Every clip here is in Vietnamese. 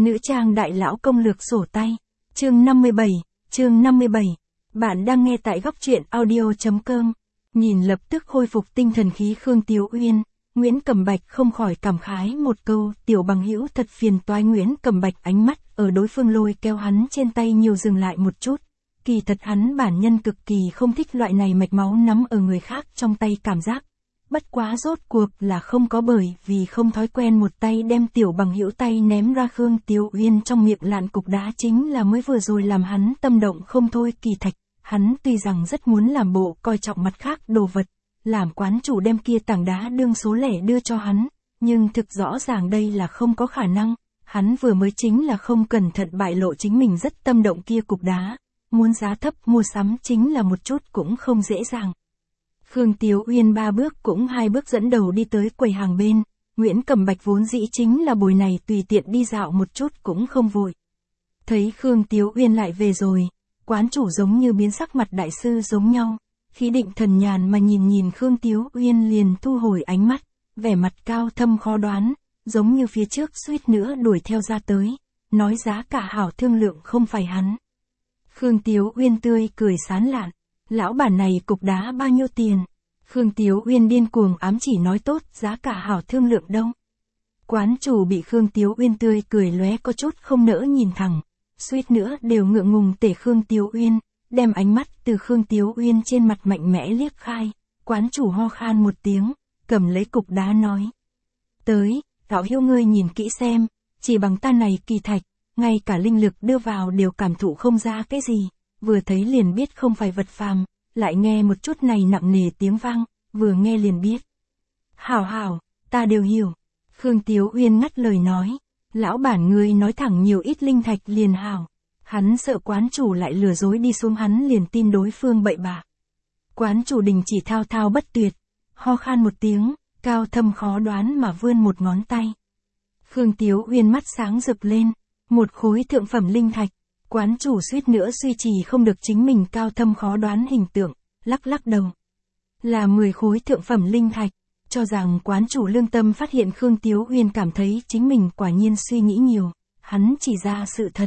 Nữ trang đại lão công lược sổ tay. Chương 57. Bạn đang nghe tại góc truyện audio.com. Nhìn lập tức khôi phục tinh thần khí Khương Tiếu Uyên, Nguyễn Cẩm Bạch không khỏi cảm khái một câu, tiểu bằng hữu thật phiền toái. Nguyễn Cẩm Bạch ánh mắt ở đối phương lôi kéo hắn trên tay nhiều dừng lại một chút. Kỳ thật hắn bản nhân cực kỳ không thích loại này mạch máu nắm ở người khác trong tay cảm giác. Bất quá rốt cuộc là không có, bởi vì không thói quen một tay đem tiểu bằng hữu tay ném ra. Khương Tiếu Uyên trong miệng lạn cục đá chính là mới vừa rồi làm hắn tâm động không thôi. Kỳ thạch, hắn tuy rằng rất muốn làm bộ coi trọng mặt khác đồ vật, làm quán chủ đem kia tảng đá đương số lẻ đưa cho hắn, nhưng thực rõ ràng đây là không có khả năng. Hắn vừa mới chính là không cẩn thận bại lộ chính mình rất tâm động kia cục đá, muốn giá thấp mua sắm chính là một chút cũng không dễ dàng. Khương Tiếu Uyên 3 bước cũng 2 bước dẫn đầu đi tới quầy hàng bên. Nguyễn Cẩm Bạch vốn dĩ chính là buổi này tùy tiện đi dạo một chút cũng không vội. Thấy Khương Tiếu Uyên lại về rồi, quán chủ giống như biến sắc mặt đại sư giống nhau, khí định thần nhàn mà nhìn Khương Tiếu Uyên liền thu hồi ánh mắt, vẻ mặt cao thâm khó đoán, giống như phía trước suýt nữa đuổi theo ra tới, nói giá cả hảo thương lượng không phải hắn. Khương Tiếu Uyên tươi cười sán lạn, lão bản này cục đá bao nhiêu tiền? Khương Tiếu Uyên điên cuồng ám chỉ nói tốt, giá cả hảo thương lượng đâu. Quán chủ bị Khương Tiếu Uyên tươi cười lóe có chút không nỡ nhìn thẳng, suýt nữa đều ngượng ngùng tể Khương Tiếu Uyên, đem ánh mắt từ Khương Tiếu Uyên trên mặt mạnh mẽ liếc khai. Quán chủ ho khan một tiếng, cầm lấy cục đá nói: tới, đạo hữu ngươi nhìn kỹ xem, chỉ bằng ta này kỳ thạch, ngay cả linh lực đưa vào đều cảm thụ không ra cái gì, vừa thấy liền biết không phải vật phàm, lại nghe một chút này nặng nề tiếng vang, vừa nghe liền biết. Hảo, ta đều hiểu. Khương Tiếu Uyên ngắt lời nói, lão bản ngươi nói thẳng nhiều ít linh thạch liền hảo. Hắn sợ quán chủ lại lừa dối đi xuống, hắn liền tin đối phương bậy bạ. Quán chủ đình chỉ thao thao bất tuyệt, ho khan một tiếng, cao thâm khó đoán mà vươn một ngón tay. Khương Tiếu Uyên mắt sáng rực lên, một khối thượng phẩm linh thạch. Quán chủ suýt nữa duy trì không được chính mình cao thâm khó đoán hình tượng, lắc đầu. Là 10 khối thượng phẩm linh thạch, cho rằng quán chủ lương tâm phát hiện Khương Tiếu Uyên cảm thấy chính mình quả nhiên suy nghĩ nhiều, hắn chỉ ra sự thật.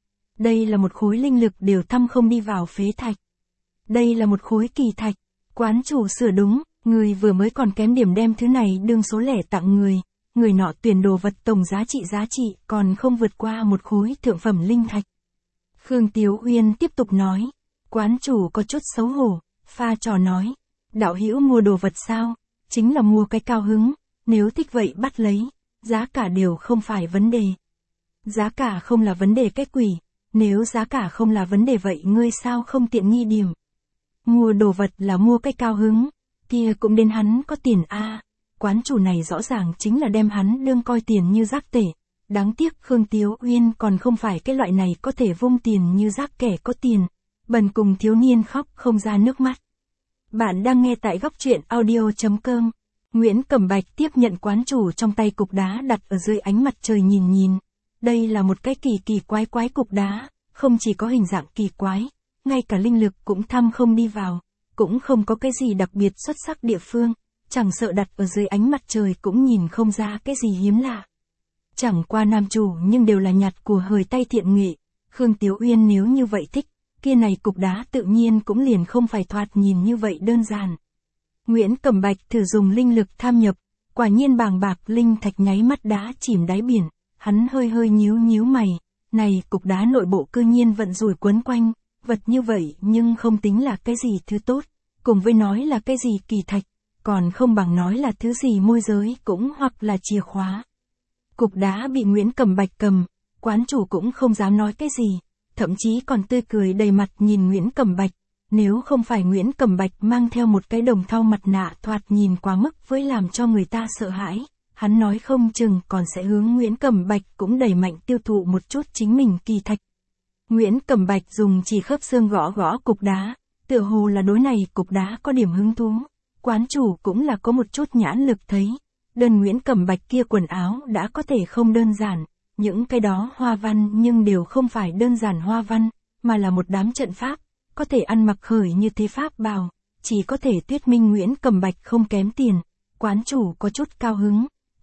Đây là một khối linh lực đều thăm không đi vào phế thạch. Đây là một khối kỳ thạch, quán chủ sửa đúng, người vừa mới còn kém điểm đem thứ này đương số lẻ tặng người nọ tuyển đồ vật tổng giá trị còn không vượt qua một khối thượng phẩm linh thạch. Khương Tiếu Uyên tiếp tục nói, quán chủ có chút xấu hổ, pha trò nói, đạo hữu mua đồ vật sao, chính là mua cái cao hứng, nếu thích vậy bắt lấy, giá cả đều không phải vấn đề. Giá cả không là vấn đề cái quỷ, nếu giá cả không là vấn đề vậy ngươi sao không tiện nghi điểm. Mua đồ vật là mua cái cao hứng, kia cũng đến hắn có tiền a. Quán chủ này rõ ràng chính là đem hắn đương coi tiền như rác tể. Đáng tiếc Khương Tiếu Uyên còn không phải cái loại này có thể vung tiền như rác kẻ có tiền. Bần cùng thiếu niên khóc không ra nước mắt. Bạn đang nghe tại góc truyện audio.com. Nguyễn Cẩm Bạch tiếp nhận quán chủ trong tay cục đá đặt ở dưới ánh mặt trời nhìn. Đây là một cái kỳ quái cục đá, không chỉ có hình dạng kỳ quái, ngay cả linh lực cũng thăm không đi vào, cũng không có cái gì đặc biệt xuất sắc địa phương, chẳng sợ đặt ở dưới ánh mặt trời cũng nhìn không ra cái gì hiếm lạ. Chẳng qua nam chủ nhưng đều là nhặt của hời tay thiện nghệ. Khương Tiếu Uyên nếu như vậy thích, kia này cục đá tự nhiên cũng liền không phải thoạt nhìn như vậy đơn giản. Nguyễn Cẩm Bạch thử dùng linh lực tham nhập, quả nhiên bàng bạc linh thạch nháy mắt đá chìm đáy biển, hắn hơi nhíu mày, này cục đá nội bộ cư nhiên vận rủi quấn quanh, vật như vậy nhưng không tính là cái gì thứ tốt, cùng với nói là cái gì kỳ thạch, còn không bằng nói là thứ gì môi giới cũng hoặc là chìa khóa. Cục đá bị Nguyễn Cẩm Bạch cầm, quán chủ cũng không dám nói cái gì, thậm chí còn tươi cười đầy mặt nhìn Nguyễn Cẩm Bạch. Nếu không phải Nguyễn Cẩm Bạch mang theo một cái đồng thau mặt nạ thoạt nhìn quá mức với làm cho người ta sợ hãi, hắn nói không chừng còn sẽ hướng Nguyễn Cẩm Bạch cũng đẩy mạnh tiêu thụ một chút chính mình kỳ thạch. Nguyễn Cẩm Bạch dùng chỉ khớp xương gõ cục đá, tựa hồ là đối này cục đá có điểm hứng thú. Quán chủ cũng là có một chút nhãn lực thấy, đơn Nguyễn Cẩm Bạch kia quần áo đã có thể không đơn giản, những cái đó hoa văn nhưng đều không phải đơn giản hoa văn, mà là một đám trận pháp, có thể ăn mặc khởi như thế pháp bào, chỉ có thể thuyết minh Nguyễn Cẩm Bạch không kém tiền. Quán chủ có chút cao hứng,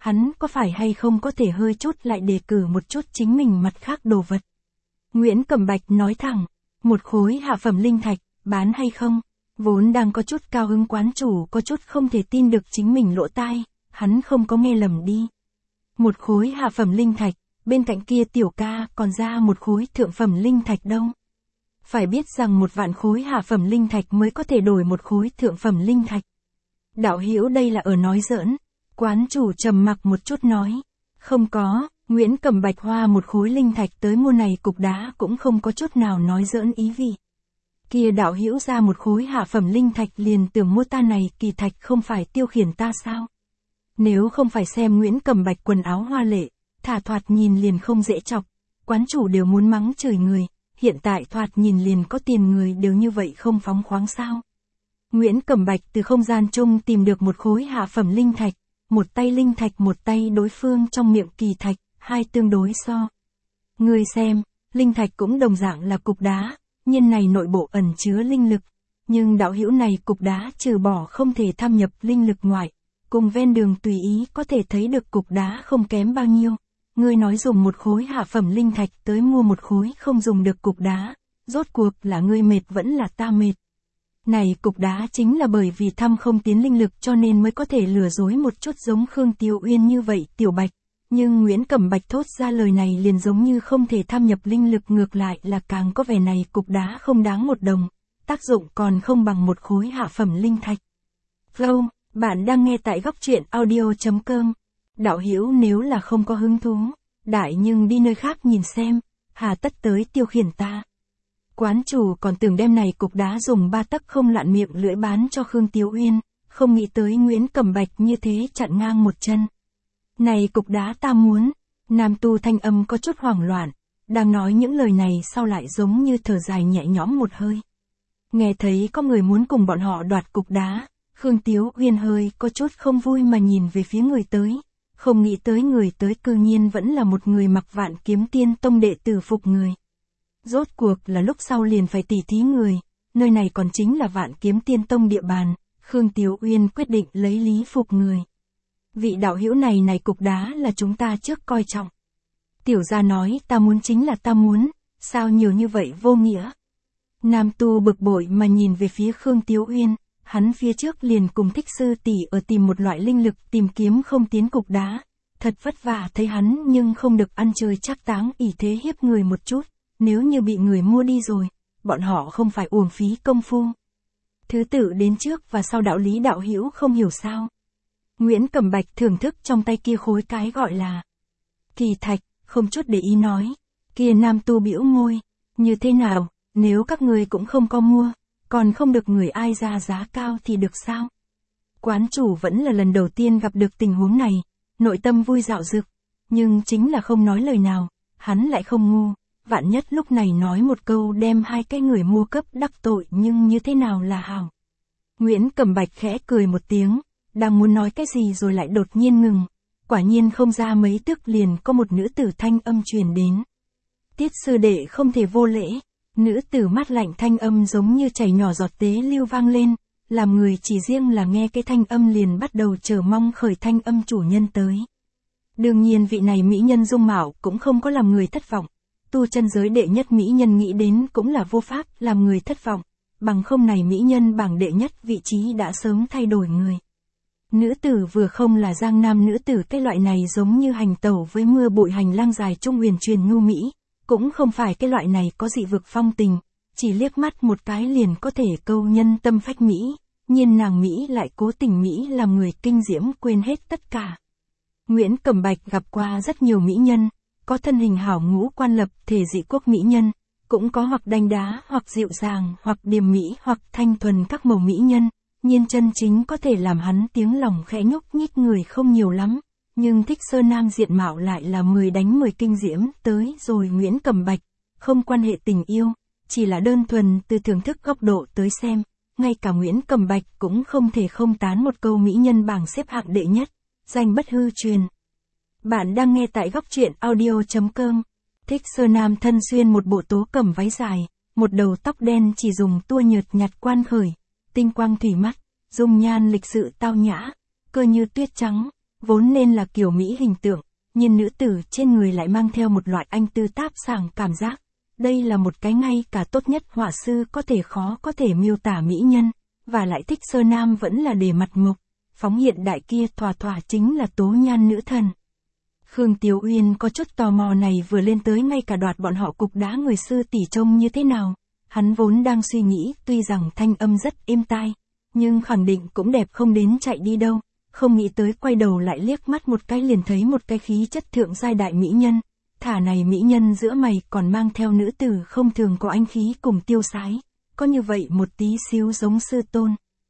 hắn có phải hay không có thể hơi chút lại đề cử một chút chính mình mặt khác đồ vật. Nguyễn Cẩm Bạch nói thẳng, một khối hạ phẩm linh thạch, bán hay không? Vốn đang có chút cao hứng quán chủ có chút không thể tin được chính mình lỗ tai, hắn không có nghe lầm đi. Một khối hạ phẩm linh thạch, bên cạnh kia tiểu ca còn ra một khối thượng phẩm linh thạch đâu. Phải biết rằng 1.000 khối hạ phẩm linh thạch mới có thể đổi một khối thượng phẩm linh thạch. Đạo hữu đây là ở nói giỡn. Quán chủ trầm mặc một chút nói. Không có, Nguyễn Cẩm Bạch hoa một khối linh thạch tới mua này cục đá cũng không có chút nào nói giỡn ý vị. Kia đạo hữu ra một khối hạ phẩm linh thạch liền tưởng mua ta này kỳ thạch không phải tiêu khiển ta sao? Nếu không phải xem Nguyễn Cẩm Bạch quần áo hoa lệ, thả thoạt nhìn liền không dễ chọc, quán chủ đều muốn mắng chửi người, hiện tại thoạt nhìn liền có tiền người đều như vậy không phóng khoáng sao? Nguyễn Cẩm Bạch từ không gian chung tìm được một khối hạ phẩm linh thạch, một tay linh thạch một tay đối phương trong miệng kỳ thạch, hai tương đối so. Người xem, linh thạch cũng đồng dạng là cục đá, nhiên này nội bộ ẩn chứa linh lực, nhưng đạo hữu này cục đá trừ bỏ không thể tham nhập linh lực ngoại, cùng ven đường tùy ý có thể thấy được cục đá không kém bao nhiêu. Ngươi nói dùng một khối hạ phẩm linh thạch tới mua một khối không dùng được cục đá, rốt cuộc là ngươi mệt vẫn là ta mệt. Này cục đá chính là bởi vì thăm không tiến linh lực cho nên mới có thể lừa dối một chút giống Khương Tiêu Uyên như vậy Tiểu Bạch. Nhưng Nguyễn Cẩm Bạch thốt ra lời này liền giống như không thể tham nhập linh lực ngược lại là càng có vẻ này cục đá không đáng một đồng, tác dụng còn không bằng một khối hạ phẩm linh thạch. Flow, bạn đang nghe tại góc truyện audio.com. Đạo hữu nếu là không có hứng thú, đại nhưng đi nơi khác nhìn xem, hà tất tới tiêu khiển ta. Quán chủ còn tưởng đem này cục đá dùng 3 tấc không lạn miệng lưỡi bán cho Khương Tiêu Uyên, không nghĩ tới Nguyễn Cẩm Bạch như thế chặn ngang một chân. Này cục đá ta muốn, nam tu thanh âm có chút hoảng loạn, đang nói những lời này sau lại giống như thở dài nhẹ nhõm một hơi. Nghe thấy có người muốn cùng bọn họ đoạt cục đá, Khương Tiêu Uyên hơi có chút không vui mà nhìn về phía người tới, không nghĩ tới người tới cư nhiên vẫn là một người mặc Vạn Kiếm Tiên Tông đệ tử Phục người. Rốt cuộc là lúc sau liền phải tỉ thí người, nơi này còn chính là Vạn Kiếm Tiên Tông địa bàn, Khương Tiêu Uyên quyết định lấy lý phục người. Vị đạo hữu này cục đá là chúng ta trước coi trọng. Tiểu gia nói ta muốn chính là ta muốn, sao nhiều như vậy vô nghĩa. Nam tu bực bội mà nhìn về phía Khương Tiêu Uyên, hắn phía trước liền cùng Thích sư tỷ ở tìm một loại linh lực tìm kiếm không tiến cục đá, thật vất vả thấy hắn nhưng không được ăn chơi chắc táng ỷ thế hiếp người một chút, nếu như bị người mua đi rồi, bọn họ không phải uổng phí công phu. Thứ tự đến trước và sau đạo lý đạo hữu không hiểu sao. Nguyễn Cẩm Bạch thưởng thức trong tay kia khối cái gọi là kỳ thạch, không chút để ý nói, kia nam tu bĩu môi, như thế nào, nếu các người cũng không có mua, còn không được người ai ra giá cao thì được sao? Quán chủ vẫn là lần đầu tiên gặp được tình huống này, nội tâm vui dạo dực, nhưng chính là không nói lời nào, hắn lại không ngu, vạn nhất lúc này nói một câu đem hai cái người mua cấp đắc tội nhưng như thế nào là hảo. Nguyễn Cẩm Bạch khẽ cười một tiếng, đang muốn nói cái gì rồi lại đột nhiên ngừng, quả nhiên không ra mấy tức liền có một nữ tử thanh âm truyền đến. Tiết sư đệ không thể vô lễ. Nữ tử mát lạnh thanh âm giống như chảy nhỏ giọt tế lưu vang lên, làm người chỉ riêng là nghe cái thanh âm liền bắt đầu chờ mong khởi thanh âm chủ nhân tới. Đương nhiên vị này mỹ nhân dung mạo cũng không có làm người thất vọng, tu chân giới đệ nhất mỹ nhân nghĩ đến cũng là vô pháp làm người thất vọng, bằng không này mỹ nhân bảng đệ nhất vị trí đã sớm thay đổi người. Nữ tử vừa không là giang nam nữ tử cái loại này giống như hành tẩu với mưa bụi hành lang dài trung huyền truyền nhu mỹ. Cũng không phải cái loại này có dị vực phong tình, chỉ liếc mắt một cái liền có thể câu nhân tâm phách Mỹ, nhiên nàng Mỹ lại cố tình Mỹ làm người kinh diễm quên hết tất cả. Nguyễn Cẩm Bạch gặp qua rất nhiều mỹ nhân, có thân hình hảo ngũ quan lập thể dị quốc mỹ nhân, cũng có hoặc đanh đá hoặc dịu dàng hoặc điềm mỹ hoặc thanh thuần các màu mỹ nhân, nhiên chân chính có thể làm hắn tiếng lòng khẽ nhúc nhích người không nhiều lắm. Nhưng Thích Sơ Nam diện mạo lại là 10 đánh 10 kinh diễm tới rồi Nguyễn Cẩm Bạch, không quan hệ tình yêu, chỉ là đơn thuần từ thưởng thức góc độ tới xem, ngay cả Nguyễn Cẩm Bạch cũng không thể không tán một câu mỹ nhân bảng xếp hạng đệ nhất, danh bất hư truyền. Bạn đang nghe tại góc truyện audio.com. Thích Sơ Nam thân xuyên một bộ tố cẩm váy dài, một đầu tóc đen chỉ dùng tua nhợt nhạt quan khởi, tinh quang thủy mắt, dung nhan lịch sự tao nhã, cơ như tuyết trắng. vốn nên là kiểu Mỹ hình tượng, nhưng nữ tử trên người lại mang theo một loại anh tư táp sảng cảm giác. Đây là một cái ngay cả tốt nhất họa sư có thể khó có thể miêu tả mỹ nhân, và lại Thích Sơ Nam vẫn là để mặt mộc, phóng hiện đại kia thỏa thỏa chính là tố nhan nữ thần. Khương Tiếu Uyên có chút tò mò này vừa lên tới ngay cả đoạt bọn họ cục đá người sư tỷ trông như thế nào. Hắn vốn đang suy nghĩ tuy rằng thanh âm rất êm tai, nhưng khẳng định cũng đẹp không đến chạy đi đâu, không nghĩ tới quay đầu lại liếc mắt một cái liền thấy một cái khí chất thượng giai đại mỹ nhân. Thả này mỹ nhân giữa mày còn mang theo nữ tử không thường có anh khí cùng tiêu sái, có như vậy một tí xíu giống sư tôn.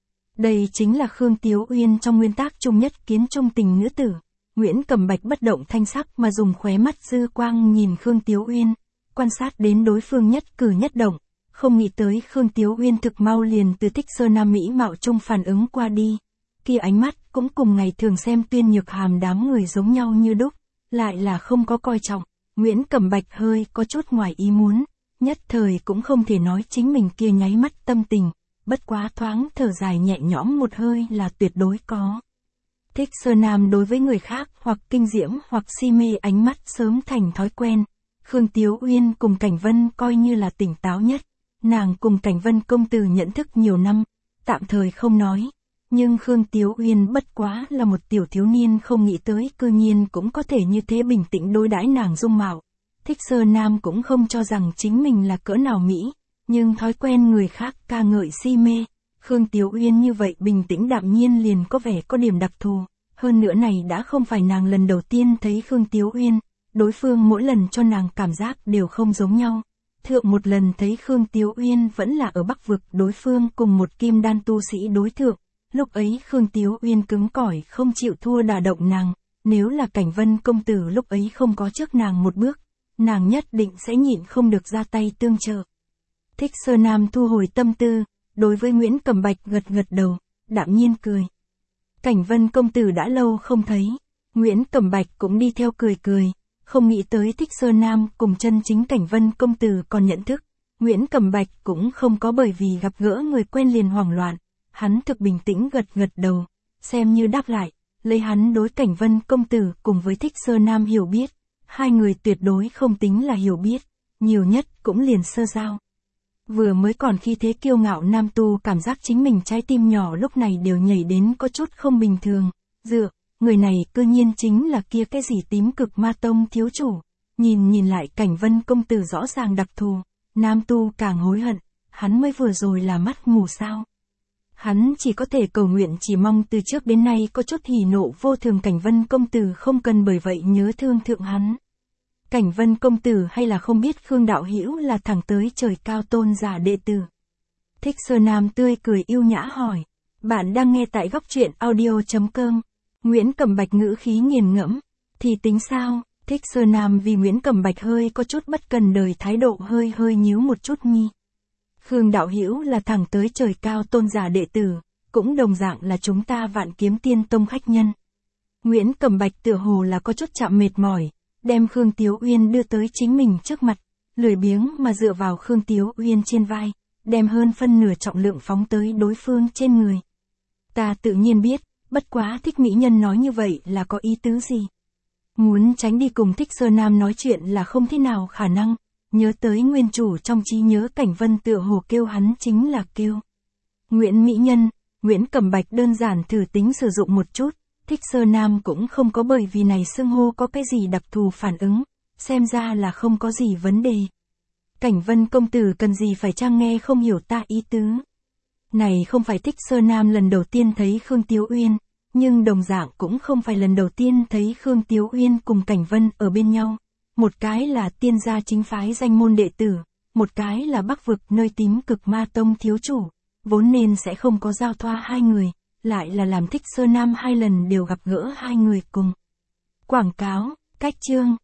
Đây chính là Khương Tiếu Uyên trong nguyên tắc chung nhất kiến trung tình nữ tử. Nguyễn Cẩm Bạch bất động thanh sắc mà dùng khóe mắt dư quang nhìn Khương Tiếu Uyên, quan sát đến đối phương nhất cử nhất động, không nghĩ tới Khương Tiếu Uyên thực mau liền từ Thích Sơ Nam mỹ mạo trung phản ứng qua đi. Kia ánh mắt cũng cùng ngày thường xem Tuyên Nhược Hàm đám người giống nhau như đúc, lại là không có coi trọng. Nguyễn Cẩm Bạch hơi có chút ngoài ý muốn, nhất thời cũng không thể nói chính mình kia nháy mắt tâm tình, bất quá thoáng thở dài nhẹ nhõm một hơi là tuyệt đối có. Thích Sơ Nam đối với người khác hoặc kinh diễm hoặc si mê ánh mắt sớm thành thói quen. Khương Tiếu Uyên cùng Cảnh Vân coi như là tỉnh táo nhất, nàng cùng Cảnh Vân công tử nhận thức nhiều năm, tạm thời không nói. Nhưng Khương Tiếu Uyên bất quá là một tiểu thiếu niên không nghĩ tới cư nhiên cũng có thể như thế bình tĩnh đối đãi nàng dung mạo. Thích Sơ Nam cũng không cho rằng chính mình là cỡ nào mỹ, nhưng thói quen người khác ca ngợi si mê. Khương Tiếu Uyên như vậy bình tĩnh đạm nhiên liền có vẻ có điểm đặc thù. Hơn nữa này đã không phải nàng lần đầu tiên thấy Khương Tiếu Uyên, đối phương mỗi lần cho nàng cảm giác đều không giống nhau. Thượng một lần thấy Khương Tiếu Uyên vẫn là ở Bắc Vực đối phương cùng một kim đan tu sĩ đối thượng. Lúc ấy Khương Tiếu Uyên cứng cỏi không chịu thua đả động nàng, nếu là Cảnh Vân công tử lúc ấy không có trước nàng một bước, nàng nhất định sẽ nhịn không được ra tay tương trợ. Thích Sơ Nam thu hồi tâm tư, đối với Nguyễn Cẩm Bạch gật gật đầu, đạm nhiên cười. Cảnh Vân công tử đã lâu không thấy, Nguyễn Cẩm Bạch cũng đi theo cười cười, không nghĩ tới Thích Sơ Nam cùng chân chính Cảnh Vân công tử còn nhận thức. Nguyễn Cẩm Bạch cũng không có bởi vì gặp gỡ người quen liền hoảng loạn, hắn thực bình tĩnh gật gật đầu, xem như đáp lại, lấy hắn đối Cảnh Vân công tử cùng với Thích Sơ Nam hiểu biết, hai người tuyệt đối không tính là hiểu biết, nhiều nhất cũng liền sơ giao. Vừa mới còn khi thế kiêu ngạo nam tu cảm giác chính mình trái tim nhỏ lúc này đều nhảy đến có chút không bình thường, người này cư nhiên chính là kia cái gì tím cực ma tông thiếu chủ, nhìn lại Cảnh Vân công tử rõ ràng đặc thù, nam tu càng hối hận, hắn mới vừa rồi là mắt mù sao. Hắn chỉ có thể cầu nguyện chỉ mong từ trước đến nay có chút hỉ nộ vô thường Cảnh Vân công tử không cần bởi vậy nhớ thương thượng hắn. Cảnh Vân công tử hay là không biết Khương đạo hữu là thẳng tới trời cao tôn giả đệ tử. Thích Sơ Nam tươi cười yêu nhã hỏi. Bạn đang nghe tại góc truyện audio.com. Nguyễn Cẩm Bạch ngữ khí nghiền ngẫm. Thì tính sao? Thích Sơ Nam vì Nguyễn Cẩm Bạch hơi có chút bất cần đời thái độ hơi nhíu một chút mi. Khương đạo hữu là thẳng tới trời cao tôn giả đệ tử, cũng đồng dạng là chúng ta Vạn Kiếm Tiên Tông khách nhân. Nguyễn Cẩm Bạch tựa hồ là có chút chạm mệt mỏi, đem Khương Tiếu Uyên đưa tới chính mình trước mặt, lười biếng mà dựa vào Khương Tiếu Uyên trên vai, đem hơn phân nửa trọng lượng phóng tới đối phương trên người. Ta tự nhiên biết, bất quá Thích mỹ nhân nói như vậy là có ý tứ gì? Muốn tránh đi cùng Thích Sơ Nam nói chuyện là không thế nào khả năng, nhớ tới nguyên chủ trong trí nhớ Cảnh Vân tựa hồ kêu hắn chính là kêu Nguyễn mỹ nhân. Nguyễn Cẩm Bạch đơn giản thử tính sử dụng một chút. Thích Sơ Nam cũng không có bởi vì này xưng hô có cái gì đặc thù phản ứng, xem ra là không có gì vấn đề. Cảnh Vân công tử cần gì phải chăng nghe không hiểu ta ý tứ. Này không phải Thích Sơ Nam lần đầu tiên thấy Khương Tiếu Uyên, nhưng đồng dạng cũng không phải lần đầu tiên thấy Khương Tiếu Uyên cùng Cảnh Vân ở bên nhau. Một cái là tiên gia chính phái danh môn đệ tử, một cái là Bắc Vực nơi tím cực ma tông thiếu chủ, vốn nên sẽ không có giao thoa hai người. Lại là làm Thích Sơ Nam hai lần đều gặp gỡ hai người cùng. Quảng cáo, cách chương.